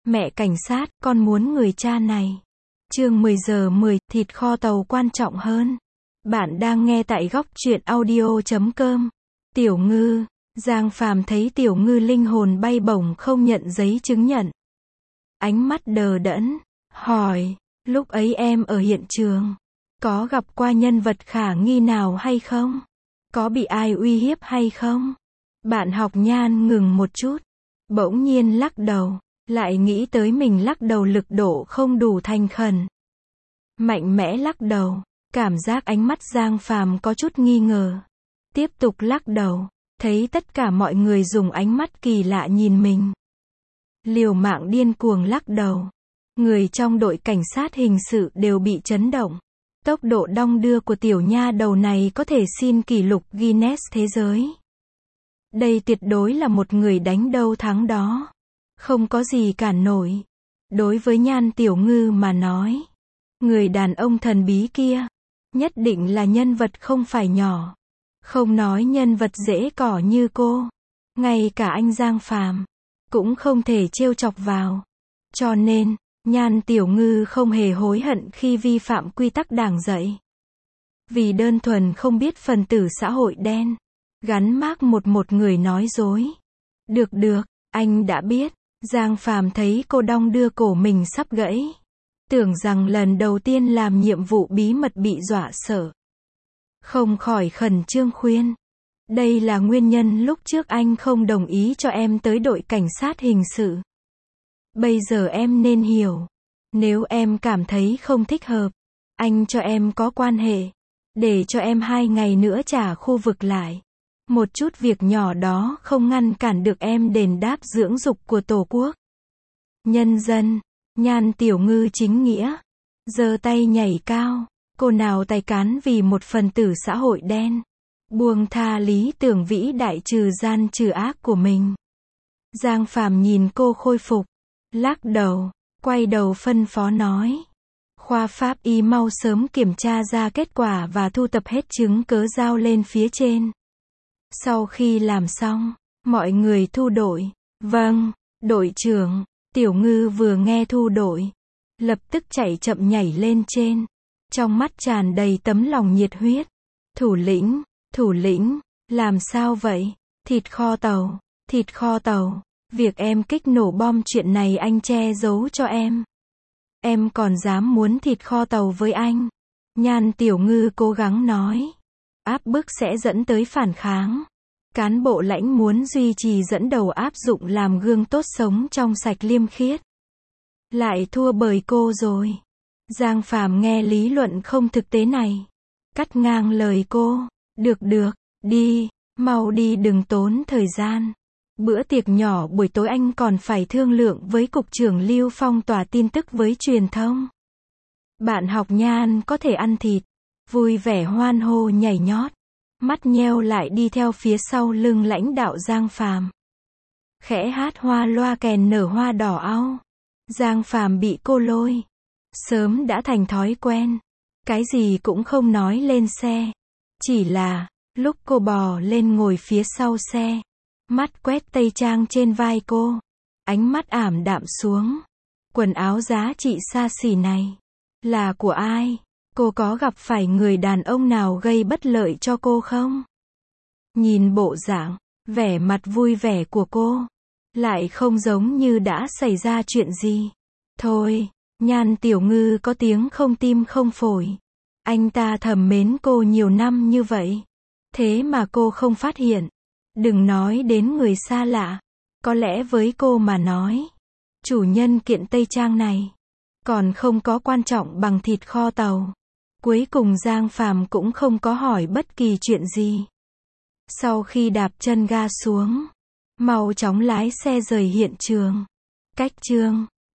Mẹ cảnh sát, con muốn người cha này. Chương 10 giờ 10, thịt kho tàu quan trọng hơn. Bạn đang nghe tại góc truyện audio.com. Tiểu Ngư. Giang Phàm thấy Tiểu Ngư linh hồn bay bổng không nhận giấy chứng nhận. Ánh mắt đờ đẫn, hỏi, lúc ấy em ở hiện trường, có gặp qua nhân vật khả nghi nào hay không? Có bị ai uy hiếp hay không? Bạn học Nhan ngừng một chút, bỗng nhiên lắc đầu, lại nghĩ tới mình lắc đầu lực độ không đủ thành khẩn. Mạnh mẽ lắc đầu, cảm giác ánh mắt Giang Phàm có chút nghi ngờ. Tiếp tục lắc đầu, thấy tất cả mọi người dùng ánh mắt kỳ lạ nhìn mình. Liều mạng điên cuồng lắc đầu. Người trong đội cảnh sát hình sự đều bị chấn động. Tốc độ đong đưa của tiểu nha đầu này có thể xin kỷ lục Guinness thế giới. Đây tuyệt đối là một người đánh đâu thắng đó. Không có gì cản nổi. Đối với Nhan Tiểu Ngư mà nói, người đàn ông thần bí kia, nhất định là nhân vật không phải nhỏ. Không nói nhân vật dễ cỏ như cô, ngay cả anh Giang Phàm cũng không thể trêu chọc vào. Cho nên, Nhan Tiểu Ngư không hề hối hận khi vi phạm quy tắc đảng dạy. Vì đơn thuần không biết phần tử xã hội đen, gắn mác một người nói dối. Được, anh đã biết. Giang Phàm thấy cô đong đưa cổ mình sắp gãy. Tưởng rằng lần đầu tiên làm nhiệm vụ bí mật bị dọa sợ. Không khỏi khẩn trương khuyên. Đây là nguyên nhân lúc trước anh không đồng ý cho em tới đội cảnh sát hình sự. Bây giờ em nên hiểu. Nếu em cảm thấy không thích hợp, anh cho em có quan hệ. Để cho em 2 ngày nữa trả khu vực lại. Một chút việc nhỏ đó không ngăn cản được em đền đáp dưỡng dục của Tổ quốc. Nhân dân. Nhan Tiểu Ngư chính nghĩa. Giơ tay nhảy cao. Cô nào tài cán vì một phần tử xã hội đen. Buông tha lý tưởng vĩ đại trừ gian trừ ác của mình. Giang Phàm nhìn cô khôi phục. Lắc đầu. Quay đầu phân phó nói. Khoa pháp y mau sớm kiểm tra ra kết quả và thu tập hết chứng cớ giao lên phía trên. Sau khi làm xong, mọi người thu đội. Vâng, đội trưởng. Tiểu Ngư vừa nghe thu đội, lập tức chạy chậm nhảy lên trên. Trong mắt tràn đầy tấm lòng nhiệt huyết. Thủ lĩnh, làm sao vậy? Thịt kho tàu, việc em kích nổ bom chuyện này anh che giấu cho em. Em còn dám muốn thịt kho tàu với anh? Nhan Tiểu Ngư cố gắng nói. Áp bức sẽ dẫn tới phản kháng. Cán bộ lãnh muốn duy trì dẫn đầu áp dụng làm gương tốt sống trong sạch liêm khiết. Lại thua bởi cô rồi. Giang Phàm nghe lý luận không thực tế này. Cắt ngang lời cô. Được, đi, mau đi đừng tốn thời gian. Bữa tiệc nhỏ buổi tối anh còn phải thương lượng với Cục trưởng Lưu phong tỏa tin tức với truyền thông. Bạn học Nhan có thể ăn thịt. Vui vẻ hoan hô nhảy nhót. Mắt nheo lại đi theo phía sau lưng lãnh đạo Giang Phàm. Khẽ hát hoa loa kèn nở hoa đỏ au. Giang Phàm bị cô lôi. Sớm đã thành thói quen. Cái gì cũng không nói lên xe. Chỉ là, lúc cô bò lên ngồi phía sau xe. Mắt quét tây trang trên vai cô. Ánh mắt ảm đạm xuống. Quần áo giá trị xa xỉ này. Là của ai? Cô có gặp phải người đàn ông nào gây bất lợi cho cô không? Nhìn bộ dạng, vẻ mặt vui vẻ của cô. Lại không giống như đã xảy ra chuyện gì. Thôi, Nhan Tiểu Ngư có tiếng không tim không phổi. Anh ta thầm mến cô nhiều năm như vậy. Thế mà cô không phát hiện. Đừng nói đến người xa lạ. Có lẽ với cô mà nói, chủ nhân kiện tây trang này còn không có quan trọng bằng thịt kho tàu. Cuối cùng Giang Phàm cũng không có hỏi bất kỳ chuyện gì. Sau khi đạp chân ga xuống, mau chóng lái xe rời hiện trường. Cách chương